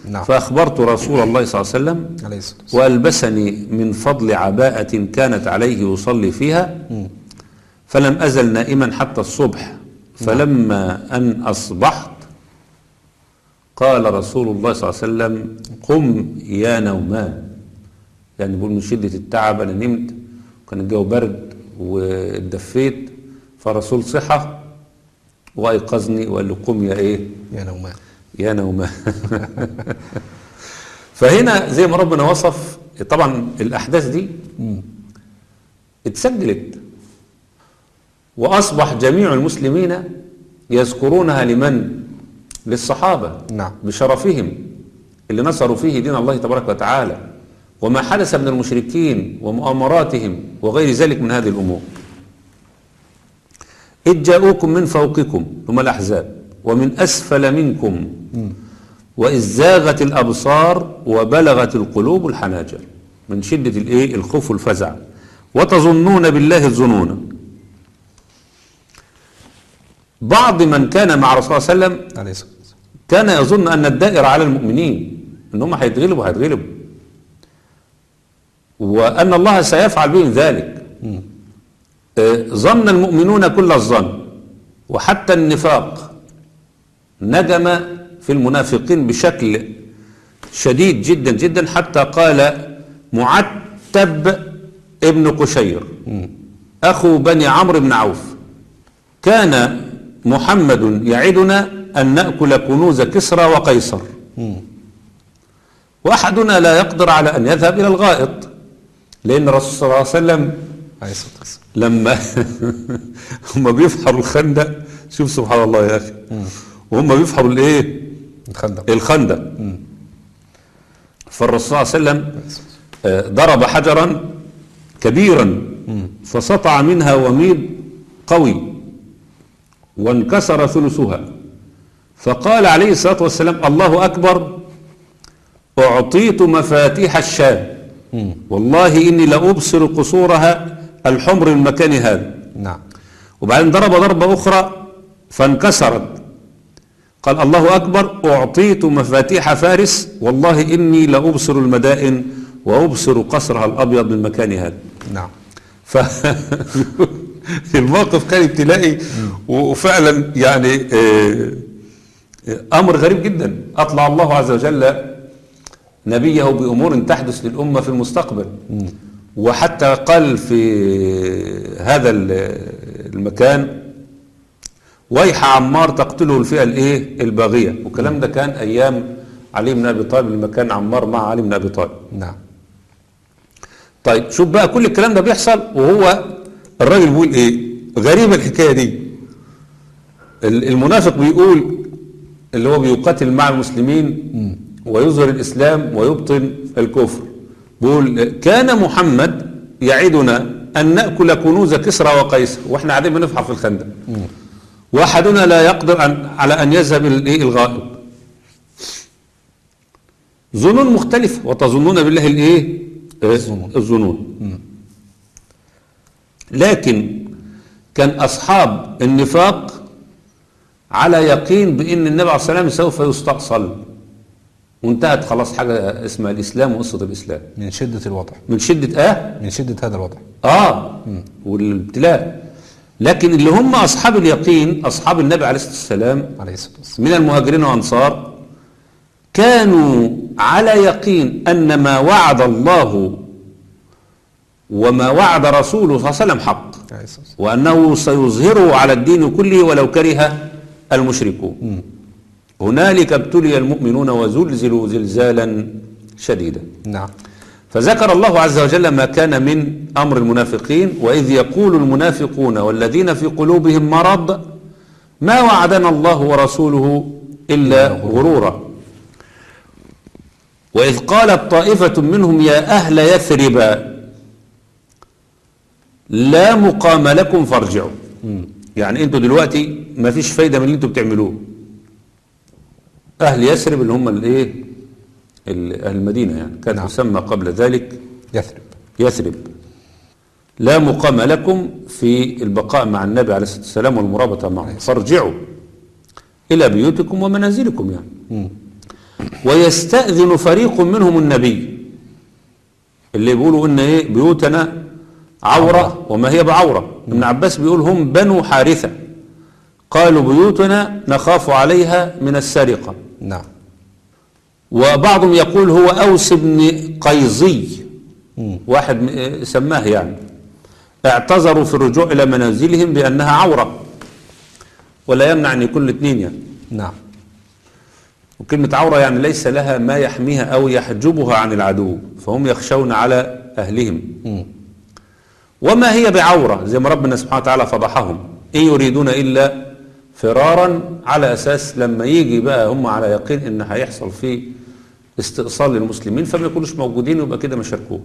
نعم. فأخبرت رسول الله صلى الله عليه وسلم عليه الصلاة والسلام. وألبسني من فضل عباءة كانت عليه يصلي فيها فلم أزل نائما حتى الصبح. فلما أن أصبحت قال رسول الله صلى الله عليه وسلم قم يا نومان، يعني بيقول من شدة التعب أنا نمت وكان الجو برد واتدفيت، فرسول صحة وأيقظني وقال له قم يا إيه يا نومان يا نومان. فهنا زي ما ربنا وصف، طبعا الأحداث دي اتسجلت وأصبح جميع المسلمين يذكرونها لمن؟ للصحابة. نعم. بشرفهم اللي نصروا فيه دين الله تبارك وتعالى، وما حدث من المشركين ومؤامراتهم وغير ذلك من هذه الأمور. إذ جاءوكم من فوقكم هم الأحزاب ومن أسفل منكم وإذ زاغت الأبصار وبلغت القلوب الحناجر، من شدة الإيه؟ الخوف والفزع. وتظنون بالله الظنون. بعض من كان مع رسول الله صلى الله عليه وسلم عليه الصلاة والسلام كان يظن أن الدائرة على المؤمنين، أن هم هيتغلبوا هيتغلبوا وأن الله سيفعل بهم ذلك. آه، ظن المؤمنون كل الظن، وحتى النفاق نجم في المنافقين بشكل شديد جدا جدا، حتى قال معتب ابن قشير أخو بني عمرو بن عوف كان محمد يعدنا أن نأكل كنوز كسرى وقيصر وأحدنا لا يقدر على أن يذهب إلى الغائط، لأن الرسول صلى الله عليه وسلم عليه الصلاة والسلام لما هم بيفحروا الخندق، شوف سبحان الله يا أخي، وهم بيفحروا الإيه؟ الخندق الخندق. فالرسول صلى الله عليه وسلم آه، ضرب حجرا كبيرا فسطع منها وميض قوي وانكسر ثلثها، فقال عليه الصلاة والسلام الله أكبر أعطيت مفاتيح الشام والله إني لأبصر قصورها الحمر من مكان هذا. نعم. وبعدين ضرب ضربة أخرى فانكسرت، قال الله أكبر أعطيت مفاتيح فارس والله إني لأبصر المدائن وأبصر قصرها الأبيض من مكان هذا. نعم. فالموقف كان ابتلائي وفعلا يعني أمر غريب جدا. أطلع الله عز وجل نبيه بأمور تحدث للأمة في المستقبل، وحتى قال في هذا المكان ويح عمار تقتله الفئة الايه الباغية، والكلام ده كان أيام علي بن أبي طالب لما كان عمار مع علي بن أبي طالب. نعم. طيب شوف بقى كل الكلام ده بيحصل وهو الراجل بيقول ايه؟ غريبة الحكاية دي. المنافق بيقول اللي هو بيقاتل مع المسلمين ويظهر الإسلام ويبطن الكفر، بيقول كان محمد يعدنا أن نأكل كنوز كسرى وقيصر واحنا قاعدين بنفحر في الخندق، واحدنا لا يقدر أن على أن يذهب إلى الغائب. ظنون مختلفة. وتظنون بالله الايه؟ الظنون. الظنون. لكن كان أصحاب النفاق على يقين بأن النبي عليه الصلاة والسلام سوف يستأصل، وانتهت خلاص حاجة اسمها الإسلام وقصة الإسلام من شدة الوضع، من شدة آه من شدة هذا الوضع آه مم. والابتلاء. لكن اللي هم أصحاب اليقين أصحاب النبي عليه الصلاة والسلام عليه الصلاة والسلام من المهاجرين والأنصار كانوا على يقين أن ما وعد الله وما وعد رسوله صلى الله عليه وسلم حق، وأنه سيظهره على الدين كله ولو كره المشركون. م. هنالك ابتلي المؤمنون وزلزلوا زلزالا شديدا. نعم. فذكر الله عز وجل ما كان من أمر المنافقين، وإذ يقول المنافقون والذين في قلوبهم مرض ما وعدنا الله ورسوله إلا غرورا. وإذ قالت طائفة منهم يا أهل يثرب لا مقام لكم فارجعوا. يعني انتوا دلوقتي ما فيش فايدة من اللي انتوا بتعملوه. أهل يثرب اللي هم الايه أهل المدينة، يعني كانت نعم. تسمى قبل ذلك يثرب. يثرب لا مقام لكم في البقاء مع النبي عليه الصلاة والسلام والمرابطة معه، فارجعوا إلى بيوتكم ومنازلكم. يعني م. ويستأذن فريق منهم النبي، اللي بيقولوا إن إيه بيوتنا عورة وما هي بعورة. ابن عباس بيقول هم بنو حارثة، قالوا بيوتنا نخاف عليها من السرقة. نعم. وبعضهم يقول هو أوس بن قيظي، واحد سماه يعني، اعتذروا في الرجوع إلى منازلهم بأنها عورة، ولا يمنع أن يكون الاثنين يعني. نعم. وكلمة عورة يعني ليس لها ما يحميها أو يحجبها عن العدو، فهم يخشون على أهلهم. م. وما هي بعورة، زي ما ربنا سبحانه وتعالى فضحهم، إن يريدون إلا فرارا، على أساس لما يجي بقى هم على يقين إن هيحصل فيه استئصال للمسلمين فما يكونوش موجودين، ويبقى كده ما شاركوش.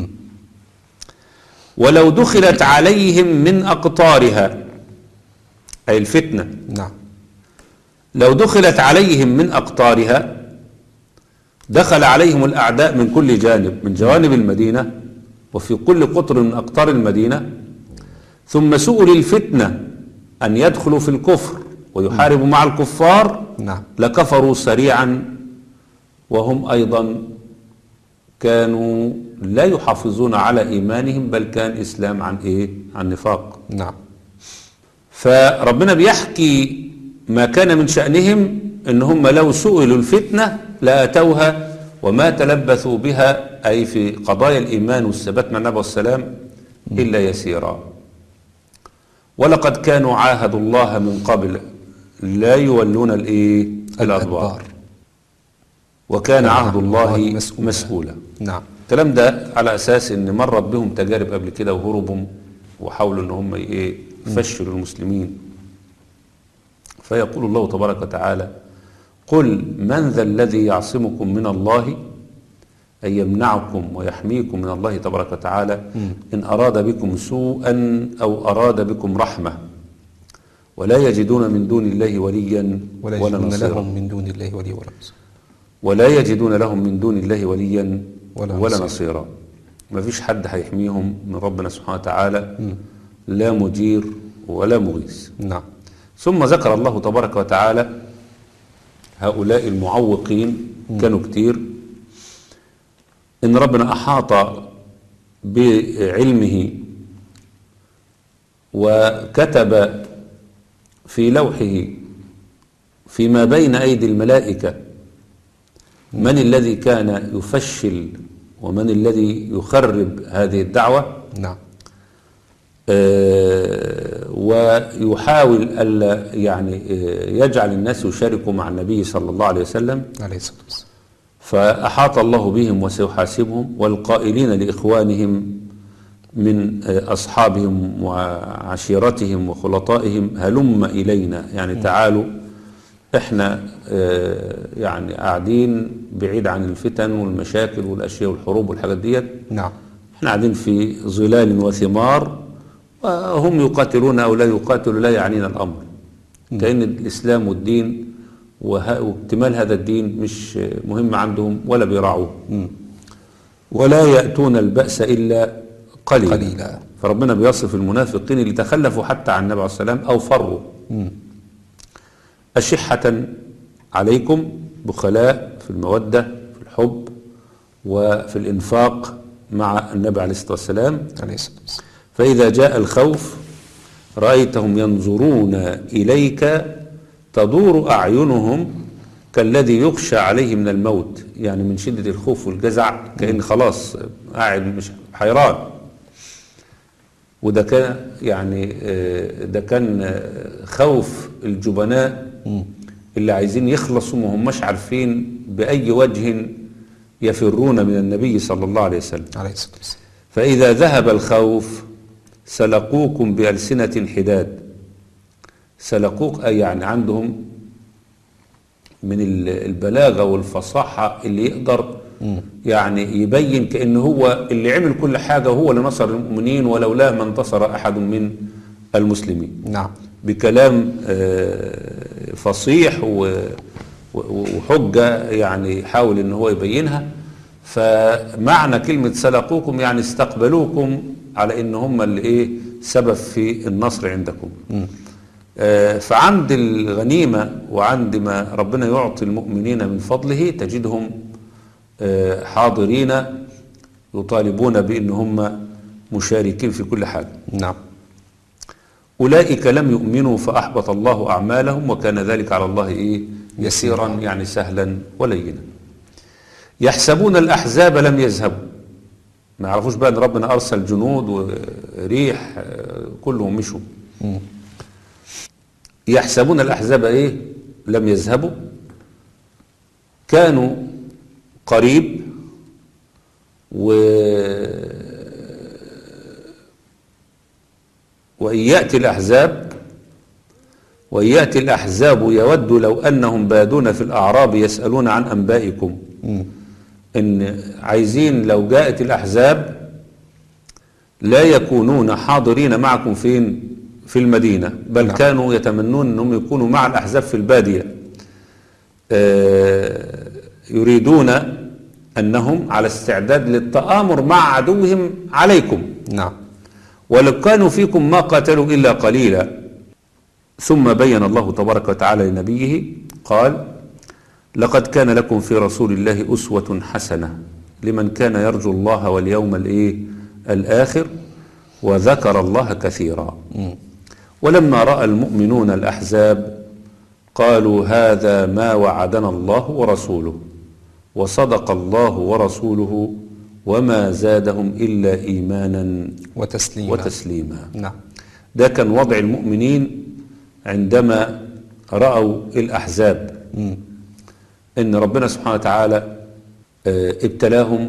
ولو دخلت عليهم من أقطارها، أي الفتنة. نعم. لو دخلت عليهم من أقطارها، دخل عليهم الأعداء من كل جانب، من جوانب المدينة وفي كل قطر من أقطار المدينة، ثم سئلوا الفتنة أن يدخلوا في الكفر ويحاربوا مع الكفار. نعم. لكفروا سريعا، وهم أيضا كانوا لا يحافظون على إيمانهم، بل كان إسلام عن إيه؟ عن نفاق. نعم. فربنا بيحكي ما كان من شأنهم، إن هم لو سئلوا الفتنة لأتوها وما تلبثوا بها، أي في قضايا الإيمان والثبات مع النبي والسلام، إلا يسيرا. ولقد كانوا عاهدوا الله من قبل لا يولون الإيه؟ الأدبار، وكان عهد الله مسؤولا, مسؤولا. نعم. الكلام ده على أساس إن مرت بهم تجارب قبل كده وهربوا وحاولوا إن هم إيه؟ يفشلوا المسلمين. فيقول الله تبارك وتعالى: قل من ذا الذي يعصمكم من الله، أي يمنعكم ويحميكم من الله تبارك وتعالى إن أراد بكم سوءا أو أراد بكم رحمة، ولا يجدون من دون الله وليا ولا ولا يجدون نصيرا. لهم من دون الله وليا ولا نصيرا. ولا يجدون لهم من دون الله وليا ولا, ولا نصيرا. نصيرا. ما فيش حد هيحميهم من ربنا سبحانه وتعالى، لا مجير ولا مغيث. نعم. ثم ذكر الله تبارك وتعالى هؤلاء المعوقين، كانوا كتير، إن ربنا أحاط بعلمه وكتب في لوحه فيما بين أيدي الملائكة من الذي كان يفشل ومن الذي يخرب هذه الدعوة. نعم. آه ويحاول ألا يعني آه يجعل الناس يشاركوا مع النبي صلى الله عليه وسلم عليه الصلاة والسلام. فأحاط الله بهم وسيحاسبهم، والقائلين لإخوانهم من آه أصحابهم وعشيرتهم وخلطائهم: هلم إلينا، يعني تعالوا، احنا آه يعني قاعدين بعيد عن الفتن والمشاكل والأشياء والحروب والحاجات ديت. نعم. احنا قاعدين في ظلال وثمار، وهم يقاتلون أو لا يقاتلوا، لا يعنينا الأمر. كأن الإسلام والدين واكتمال هذا الدين مش مهم عندهم ولا بيراعوه. ولا يأتون البأس إلا قليلا. قليلا. فربنا بيصف المنافقين اللي تخلفوا حتى عن النبي عليه السلام أو فروا. مم. أشحة عليكم، بخلاء في المودة في الحب وفي الإنفاق مع النبي عليه الصلاة والسلام. عليه الصلاة والسلام. فإذا جاء الخوف رأيتهم ينظرون إليك تدور أعينهم كالذي يخشى عليه من الموت، يعني من شدة الخوف والجزع، كأن خلاص قاعد مش حيران. وده كان يعني ده كان خوف الجبناء اللي عايزين يخلصوا ما هماش عارفين بأي وجه يفرون من النبي صلى الله عليه وسلم. عليه الصلاة والسلام. فإذا ذهب الخوف سلقوكم بألسنة حداد. سلقوك أي يعني عندهم من البلاغة والفصاحة اللي يقدر يعني يبين كأنه هو اللي عمل كل حاجة وهو اللي نصر المؤمنين، ولولا ما انتصر أحد من المسلمين. نعم. بكلام فصيح وحجة يعني يحاول ان هو يبينها. فمعنى كلمة سلقوكم يعني استقبلوكم على ان هم اللي ايه سبب في النصر عندكم. آه، فعند الغنيمة وعند ما ربنا يعطي المؤمنين من فضله تجدهم آه، حاضرين يطالبون بأن هم مشاركين في كل حاجة. نعم. أولئك لم يؤمنوا فأحبط الله أعمالهم وكان ذلك على الله إيه؟ يسيرا، يعني سهلا ولينا. يحسبون الأحزاب لم يذهبوا، ما يعرفوش بقى أن ربنا أرسل جنود وريح آه، كلهم مشوا. مم. يحسبون الأحزاب إيه؟ لم يذهبوا، كانوا قريب و وإن يأتي الأحزاب وإن يأتي الأحزاب يود لو أنهم بادون في الأعراب يسألون عن أنبائكم. مم. إن عايزين لو جاءت الأحزاب لا يكونون حاضرين معكم فين؟ في المدينة، بل نعم. كانوا يتمنون أنهم يكونوا مع الأحزاب في البادية. آه، يريدون أنهم على استعداد للتآمر مع عدوهم عليكم، نعم. ولو كانوا فيكم ما قاتلوا إلا قليلا. ثم بين الله تبارك وتعالى لنبيه قال: لقد كان لكم في رسول الله أسوة حسنة لمن كان يرجو الله واليوم الإيه؟ الآخر وذكر الله كثيرا. مم. ولما رأى المؤمنون الأحزاب قالوا هذا ما وعدنا الله ورسوله وصدق الله ورسوله وما زادهم إلا إيمانا وتسليما. وتسليما. نعم. ده كان وضع المؤمنين عندما رأوا الأحزاب، مم. إن ربنا سبحانه وتعالى آه، ابتلاهم،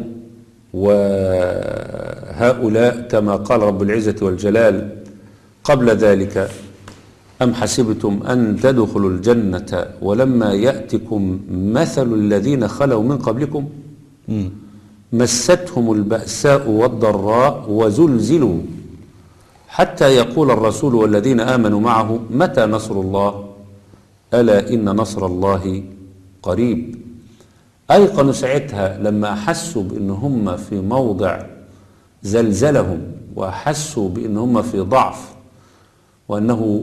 وهؤلاء كما قال رب العزة والجلال قبل ذلك: أم حسبتم أن تدخلوا الجنة ولما يأتكم مثل الذين خلوا من قبلكم مم. مستهم البأساء والضراء وزلزلوا حتى يقول الرسول والذين آمنوا معه متى نصر الله ألا إن نصر الله قريب. أيقنوا ساعتها لما أحسوا بأن هم في موضع زلزلهم، وأحسوا بأن هم في ضعف، وأنه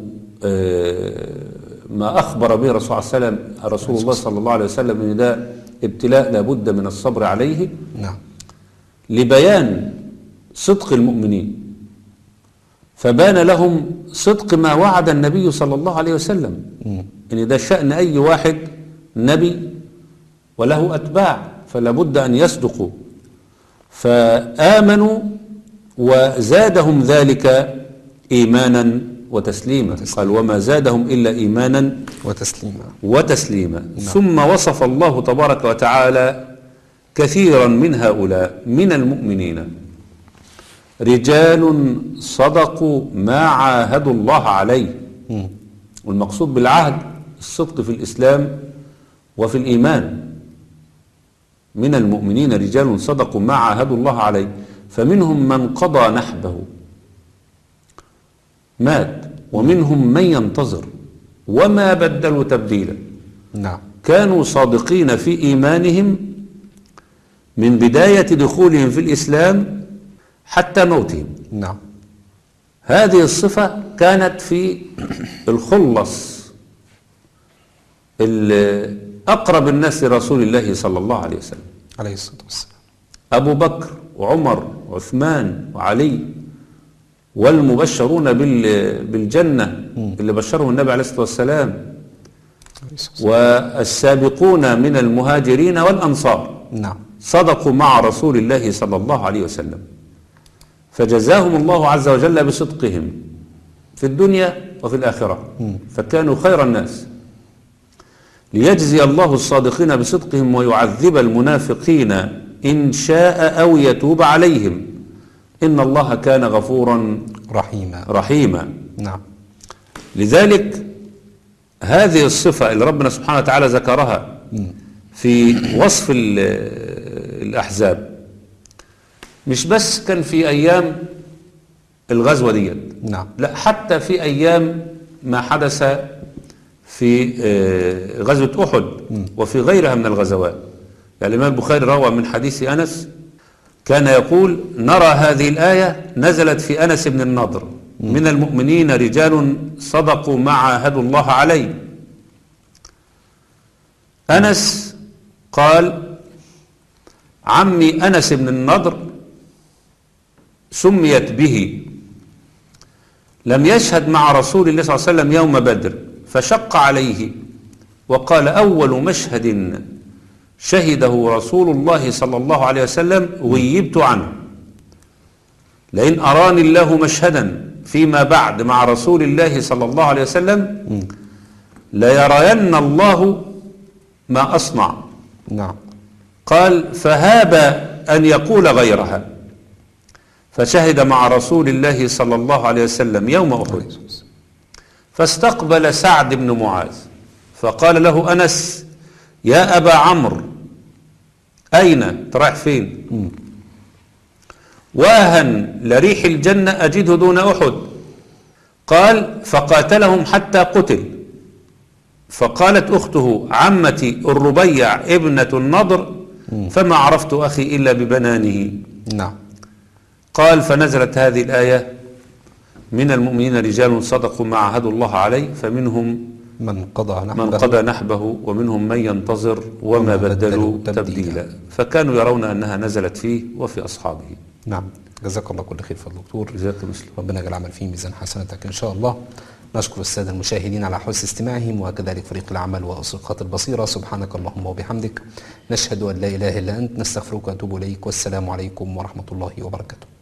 ما أخبر به رسول الله صلى الله عليه وسلم رسول الله صلى الله عليه وسلم أن ده ابتلاء لابد من الصبر عليه، نعم. لبيان صدق المؤمنين، فبان لهم صدق ما وعد النبي صلى الله عليه وسلم، مم. ان ده شأن اي واحد نبي وله اتباع، فلا بد ان يصدقوا. فآمنوا وزادهم ذلك ايمانا وتسليما. قال: وما زادهم الا ايمانا وتسليما. وتسليما. نعم. ثم وصف الله تبارك وتعالى كثيرا من هؤلاء من المؤمنين: رجال صدقوا ما عاهدوا الله عليه. مم. والمقصود بالعهد الصدق في الإسلام وفي الإيمان. من المؤمنين رجال صدقوا ما عاهدوا الله عليه، فمنهم من قضى نحبه مات، ومنهم من ينتظر وما بدلوا تبديلا. نعم. كانوا صادقين في إيمانهم من بداية دخولهم في الإسلام حتى موتهم. نعم. هذه الصفة كانت في الخلص أقرب الناس لرسول الله صلى الله عليه وسلم، عليه الصلاة والسلام: أبو بكر وعمر وعثمان وعلي، والمبشرون بالجنة اللي بشرهم النبي عليه الصلاة والسلام، والسابقون من المهاجرين والأنصار. نعم. صدقوا مع رسول الله صلى الله عليه وسلم، فجزاهم الله عز وجل بصدقهم في الدنيا وفي الآخرة. فكانوا خير الناس، ليجزي الله الصادقين بصدقهم ويعذب المنافقين إن شاء أو يتوب عليهم إن الله كان غفورا رحيما. رحيما. نعم. لذلك هذه الصفة اللي ربنا سبحانه وتعالى ذكرها في وصف الأحزاب مش بس كان في أيام الغزوة دي، نعم. لا، حتى في أيام ما حدث في غزوة أحد وفي غيرها من الغزوات. يعني الإمام البخاري روى من حديث أنس كان يقول: نرى هذه الآية نزلت في أنس بن النضر من المؤمنين رجال صدقوا ما عاهدوا الله عليه. أنس قال عمي أنس بن النضر سميت به، لم يشهد مع رسول الله صلى الله عليه وسلم يوم بدر فشق عليه وقال أول مشهد شهده رسول الله صلى الله عليه وسلم غيبت عنه، لئن أراني الله مشهدا فيما بعد مع رسول الله صلى الله عليه وسلم ليرين الله ما أصنع. نعم. قال فهاب أن يقول غيرها، فشهد مع رسول الله صلى الله عليه وسلم يوم أحد، فاستقبل سعد بن معاذ فقال له أنس يا أبا عمرو أين ترايح فين؟ واهن لريح الجنة أجده دون أحد. قال فقاتلهم حتى قتل. فقالت أخته عمتي الربيع ابنة النضر فما عرفت أخي إلا ببنانه. نعم. قال فنزلت هذه الآية من المؤمنين رجال صدقوا ما عاهدوا الله عليه فمنهم من قضى نحبه, من قضى نحبه ومنهم من ينتظر وما بدلوا تبديلا. فكانوا يرون أنها نزلت فيه وفي أصحابه. نعم. جزاك الله كل خير فضل دكتور. جزاك مسلم. ربنا يجعل العمل فيه ميزان حسناتك إن شاء الله. نشكر السادة المشاهدين على حسن استماعهم وكذلك فريق العمل وأسقاط البصيرة. سبحانك اللهم وبحمدك نشهد أن لا إله إلا أنت نستغفرك ونتوب إليك والسلام عليكم ورحمة الله وبركاته.